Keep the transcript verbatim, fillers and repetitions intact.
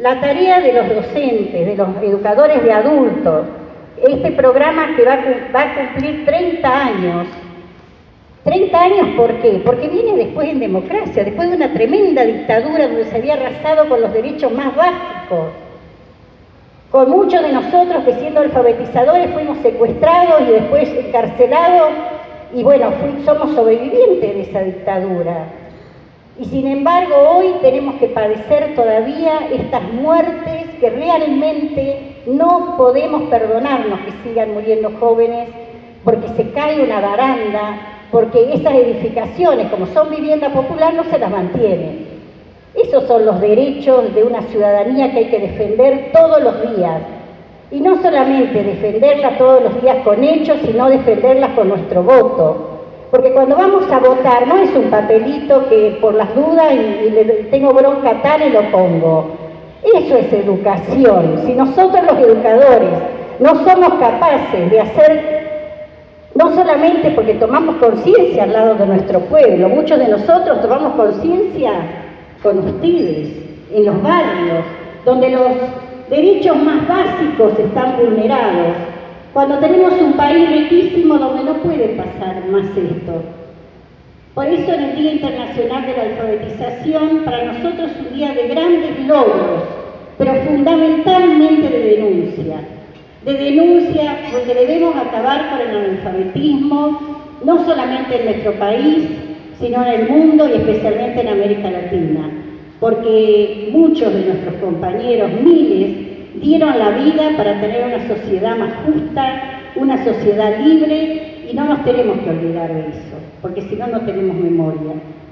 La tarea de los docentes, de los educadores de adultos, este programa que va a, va a cumplir treinta años. treinta años, ¿por qué? Porque viene después en democracia, después de una tremenda dictadura donde se había arrasado con los derechos más básicos. Con muchos de nosotros que siendo alfabetizadores fuimos secuestrados y después encarcelados y bueno, fui, somos sobrevivientes de esa dictadura. Y sin embargo hoy tenemos que padecer todavía estas muertes que realmente no podemos perdonarnos que sigan muriendo jóvenes porque se cae una baranda, porque esas edificaciones, como son vivienda popular, no se las mantienen. Esos son los derechos de una ciudadanía que hay que defender todos los días. Y no solamente defenderla todos los días con hechos, sino defenderlas con nuestro voto. Porque cuando vamos a votar no es un papelito que por las dudas y, y le tengo bronca tal y lo pongo. Eso es educación. Si nosotros los educadores no somos capaces de hacer, no solamente porque tomamos conciencia al lado de nuestro pueblo, muchos de nosotros tomamos conciencia con ustedes, en los barrios, donde los derechos más básicos están vulnerados, cuando tenemos un país riquísimo donde no puede pasar más esto. Por eso en el Día Internacional de la Alfabetización, para nosotros es un día de grandes logros, pero fundamentalmente de denuncia. De denuncia porque debemos acabar con el analfabetismo, no solamente en nuestro país, sino en el mundo y especialmente en América Latina, porque muchos de nuestros compañeros, miles, dieron la vida para tener una sociedad más justa, una sociedad libre, y no nos tenemos que olvidar de eso, porque si no, no tenemos memoria.